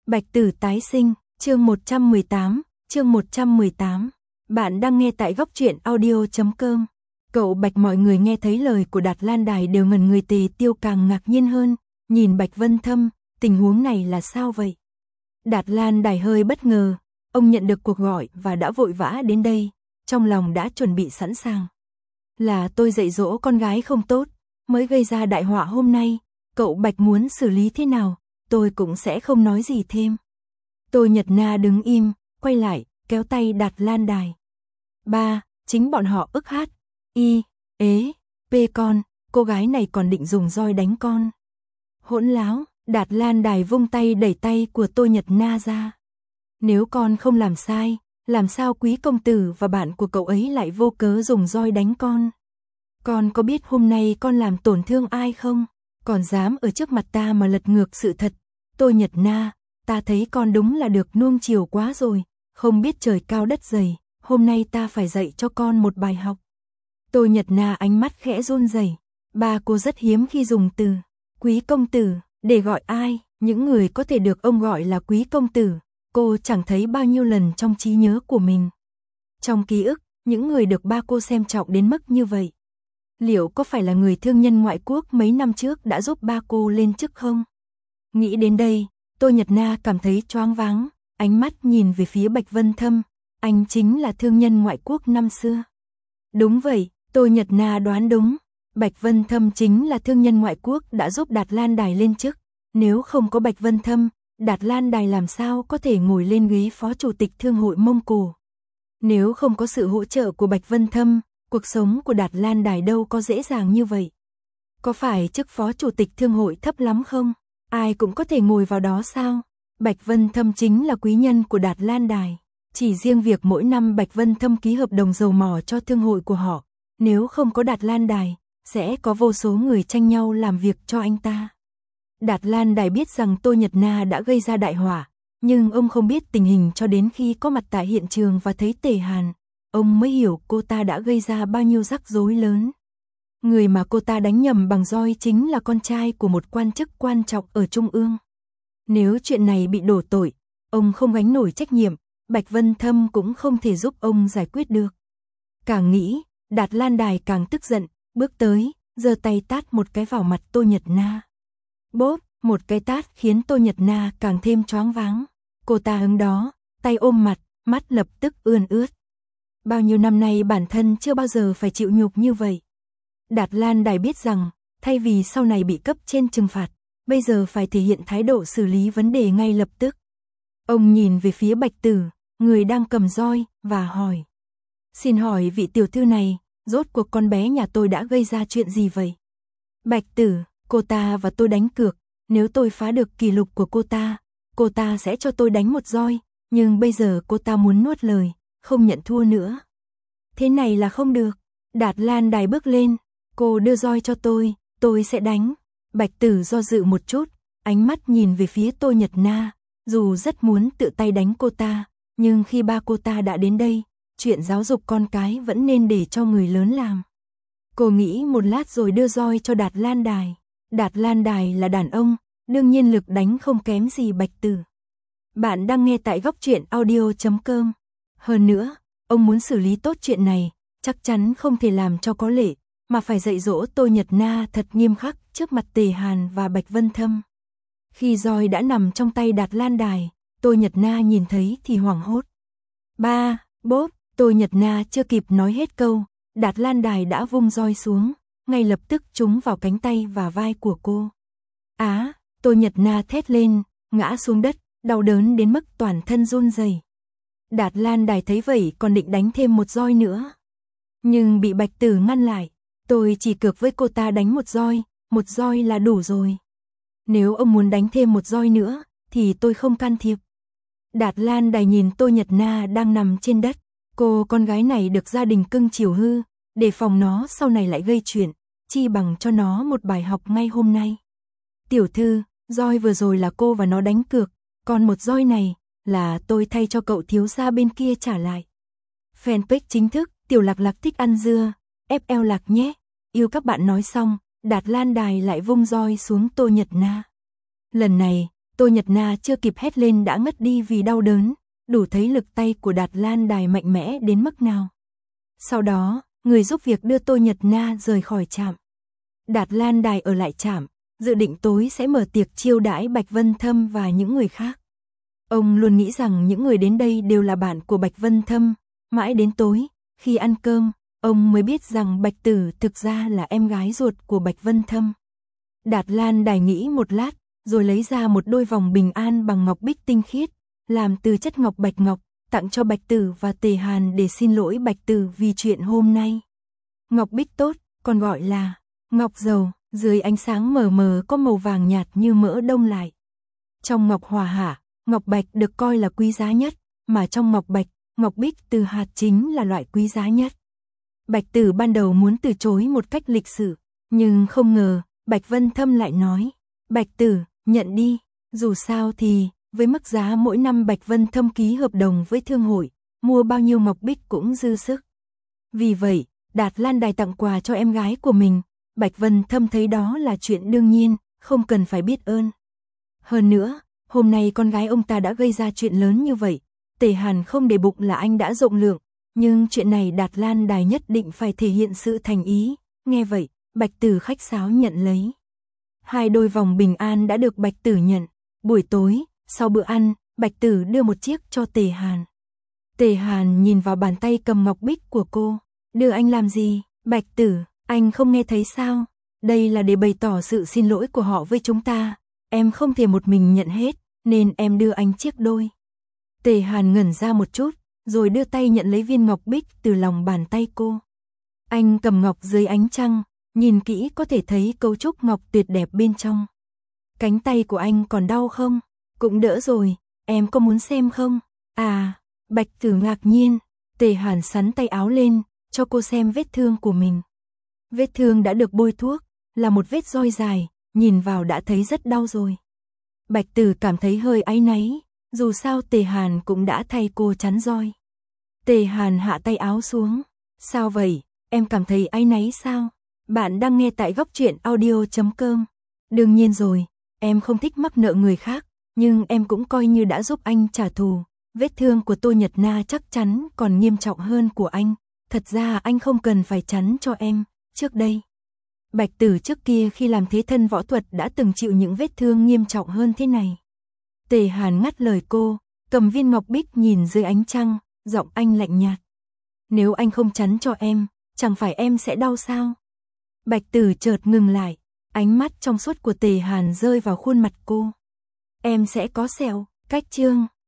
Bạch Tử tái sinh, chương 118. Bạn đang nghe tại góc truyện audio.com. Cậu Bạch, mọi người nghe thấy lời của Đạt Lan Đài đều ngẩn người, Tề Tiêu càng ngạc nhiên hơn, nhìn Bạch Vân Thâm, tình huống này là sao vậy? Đạt Lan Đài hơi bất ngờ, ông nhận được cuộc gọi và đã vội vã đến đây, trong lòng đã chuẩn bị sẵn sàng. Là tôi dạy dỗ con gái không tốt, mới gây ra đại họa hôm nay, cậu Bạch muốn xử lý thế nào, tôi cũng sẽ không nói gì thêm. Tô Nhật Na đứng im, quay lại, kéo tay Đạt Lan Đài. Ba, chính bọn họ ức hát, y, ế, p con, cô gái này còn định dùng roi đánh con. Hỗn láo, Đạt Lan Đài vung tay đẩy tay của Tô Nhật Na ra. Nếu con không làm sai, làm sao quý công tử và bạn của cậu ấy lại vô cớ dùng roi đánh con? Con có biết hôm nay con làm tổn thương ai không? Còn dám ở trước mặt ta mà lật ngược sự thật. Tô Nhật Na, ta thấy con đúng là được nuông chiều quá rồi, không biết trời cao đất dày, hôm nay ta phải dạy cho con một bài học. Tô Nhật Na ánh mắt khẽ run rẩy. Ba cô rất hiếm khi dùng từ quý công tử để gọi ai, những người có thể được ông gọi là quý công tử, cô chẳng thấy bao nhiêu lần trong trí nhớ của mình. Trong ký ức, những người được ba cô xem trọng đến mức như vậy. Liệu có phải là người thương nhân ngoại quốc mấy năm trước đã giúp ba cô lên chức không? Nghĩ đến đây, Tô Nhật Na cảm thấy choáng váng, ánh mắt nhìn về phía Bạch Vân Thâm, anh chính là thương nhân ngoại quốc năm xưa. Đúng vậy, Tô Nhật Na đoán đúng, Bạch Vân Thâm chính là thương nhân ngoại quốc đã giúp Đạt Lan Đài lên chức, nếu không có Bạch Vân Thâm, Đạt Lan Đài làm sao có thể ngồi lên ghế phó chủ tịch Thương hội Mông Cổ. Nếu không có sự hỗ trợ của Bạch Vân Thâm, cuộc sống của Đạt Lan Đài đâu có dễ dàng như vậy. Có phải chức phó chủ tịch thương hội thấp lắm không? Ai cũng có thể ngồi vào đó sao? Bạch Vân Thâm chính là quý nhân của Đạt Lan Đài. Chỉ riêng việc mỗi năm Bạch Vân Thâm ký hợp đồng dầu mỏ cho thương hội của họ, nếu không có Đạt Lan Đài, sẽ có vô số người tranh nhau làm việc cho anh ta. Đạt Lan Đài biết rằng Tô Nhật Na đã gây ra đại họa, nhưng ông không biết tình hình cho đến khi có mặt tại hiện trường và thấy Tề Hàn. Ông mới hiểu cô ta đã gây ra bao nhiêu rắc rối lớn. Người mà cô ta đánh nhầm bằng roi chính là con trai của một quan chức quan trọng ở Trung ương. Nếu chuyện này bị đổ tội, ông không gánh nổi trách nhiệm, Bạch Vân Thâm cũng không thể giúp ông giải quyết được. Càng nghĩ, Đạt Lan Đài càng tức giận, bước tới, giơ tay tát một cái vào mặt Tô Nhật Na. Bốp, một cái tát khiến Tô Nhật Na càng thêm choáng váng. Cô ta hứng đó, tay ôm mặt, mắt lập tức ươn ướt. Bao nhiêu năm nay bản thân chưa bao giờ phải chịu nhục như vậy. Đạt Lan Đài biết rằng, thay vì sau này bị cấp trên trừng phạt, bây giờ phải thể hiện thái độ xử lý vấn đề ngay lập tức. Ông nhìn về phía Bạch Tử, người đang cầm roi, và hỏi. Xin hỏi vị tiểu thư này, rốt cuộc con bé nhà tôi đã gây ra chuyện gì vậy? Bạch Tử, cô ta và tôi đánh cược, nếu tôi phá được kỷ lục của cô ta sẽ cho tôi đánh một roi, nhưng bây giờ cô ta muốn nuốt lời, không nhận thua nữa. Thế này là không được. Đạt Lan Đài bước lên, cô đưa roi cho tôi sẽ đánh. Bạch Tử do dự một chút, ánh mắt nhìn về phía Tô Nhật Na, dù rất muốn tự tay đánh cô ta, nhưng khi ba cô ta đã đến đây, chuyện giáo dục con cái vẫn nên để cho người lớn làm. Cô nghĩ một lát rồi đưa roi cho Đạt Lan Đài. Đạt Lan Đài là đàn ông, đương nhiên lực đánh không kém gì Bạch Tử. Bạn đang nghe tại góc truyện audio.com. Hơn nữa, ông muốn xử lý tốt chuyện này, chắc chắn không thể làm cho có lệ, mà phải dạy dỗ Tô Nhật Na thật nghiêm khắc trước mặt Tề Hàn và Bạch Vân Thâm. Khi roi đã nằm trong tay Đạt Lan Đài, Tô Nhật Na nhìn thấy thì hoảng hốt. Ba, bốp, Tô Nhật Na chưa kịp nói hết câu, Đạt Lan Đài đã vung roi xuống, ngay lập tức trúng vào cánh tay và vai của cô. Á, Tô Nhật Na thét lên, ngã xuống đất, đau đớn đến mức toàn thân run rẩy. Đạt Lan Đài thấy vậy còn định đánh thêm một roi nữa, nhưng bị Bạch Tử ngăn lại. Tôi chỉ cược với cô ta đánh một roi là đủ rồi. Nếu ông muốn đánh thêm một roi nữa, thì tôi không can thiệp. Đạt Lan Đài nhìn Tô Nhật Na đang nằm trên đất, cô con gái này được gia đình cưng chiều hư, để phòng nó sau này lại gây chuyện, chi bằng cho nó một bài học ngay hôm nay. Tiểu thư, roi vừa rồi là cô và nó đánh cược, còn một roi này là tôi thay cho cậu thiếu gia bên kia trả lại. Fanpage chính thức, Tiểu Lạc Lạc thích ăn dưa, FL Lạc nhé. Yêu các bạn nói xong, Đạt Lan Đài lại vung roi xuống Tô Nhật Na. Lần này, Tô Nhật Na chưa kịp hét lên đã ngất đi vì đau đớn, đủ thấy lực tay của Đạt Lan Đài mạnh mẽ đến mức nào. Sau đó, người giúp việc đưa Tô Nhật Na rời khỏi trạm. Đạt Lan Đài ở lại trạm, dự định tối sẽ mở tiệc chiêu đãi Bạch Vân Thâm và những người khác. Ông luôn nghĩ rằng những người đến đây đều là bạn của Bạch Vân Thâm, mãi đến tối, khi ăn cơm, ông mới biết rằng Bạch Tử thực ra là em gái ruột của Bạch Vân Thâm. Đạt Lan Đài nghĩ một lát, rồi lấy ra một đôi vòng bình an bằng ngọc bích tinh khiết, làm từ chất ngọc bạch ngọc, tặng cho Bạch Tử và Tề Hàn để xin lỗi Bạch Tử vì chuyện hôm nay. Ngọc bích tốt, còn gọi là ngọc dầu, dưới ánh sáng mờ mờ có màu vàng nhạt như mỡ đông lại. Trong ngọc hòa hạ, ngọc bạch được coi là quý giá nhất, mà trong ngọc bạch, ngọc bích từ hạt chính là loại quý giá nhất. Bạch Tử ban đầu muốn từ chối một cách lịch sự, nhưng không ngờ, Bạch Vân Thâm lại nói, Bạch Tử, nhận đi, dù sao thì, với mức giá mỗi năm Bạch Vân Thâm ký hợp đồng với thương hội, mua bao nhiêu ngọc bích cũng dư sức. Vì vậy, Đạt Lan Đài tặng quà cho em gái của mình, Bạch Vân Thâm thấy đó là chuyện đương nhiên, không cần phải biết ơn. Hơn nữa, hôm nay con gái ông ta đã gây ra chuyện lớn như vậy, Tề Hàn không để bụng là anh đã rộng lượng, nhưng chuyện này Đạt Lan Đài nhất định phải thể hiện sự thành ý, nghe vậy, Bạch Tử khách sáo nhận lấy. 2 đôi vòng bình an đã được Bạch Tử nhận, buổi tối, sau bữa ăn, Bạch Tử đưa một chiếc cho Tề Hàn. Tề Hàn nhìn vào bàn tay cầm ngọc bích của cô, đưa anh làm gì, Bạch Tử, anh không nghe thấy sao, đây là để bày tỏ sự xin lỗi của họ với chúng ta, em không thể một mình nhận hết, nên em đưa anh chiếc đôi. Tề Hàn ngẩn ra một chút, rồi đưa tay nhận lấy viên ngọc bích từ lòng bàn tay cô. Anh cầm ngọc dưới ánh trăng, nhìn kỹ có thể thấy cấu trúc ngọc tuyệt đẹp bên trong. Cánh tay của anh còn đau không? Cũng đỡ rồi, em có muốn xem không? À, Bạch Tử ngạc nhiên, Tề Hàn xắn tay áo lên, cho cô xem vết thương của mình. Vết thương đã được bôi thuốc, là một vết roi dài, nhìn vào đã thấy rất đau rồi. Bạch Tử cảm thấy hơi áy náy, dù sao Tề Hàn cũng đã thay cô chắn roi. Tề Hàn hạ tay áo xuống, sao vậy, em cảm thấy áy náy sao? Bạn đang nghe tại Góc Truyện Audio.com. Đương nhiên rồi, em không thích mắc nợ người khác, nhưng em cũng coi như đã giúp anh trả thù. Vết thương của Tô Nhật Na chắc chắn còn nghiêm trọng hơn của anh. Thật ra anh không cần phải chắn cho em. Trước đây, Bạch Tử trước kia khi làm thế thân võ thuật đã từng chịu những vết thương nghiêm trọng hơn thế này. Tề Hàn ngắt lời cô, cầm viên ngọc bích nhìn dưới ánh trăng, giọng anh lạnh nhạt. Nếu anh không chắn cho em, chẳng phải em sẽ đau sao? Bạch Tử chợt ngừng lại, ánh mắt trong suốt của Tề Hàn rơi vào khuôn mặt cô. Em sẽ có sẹo, cách chương.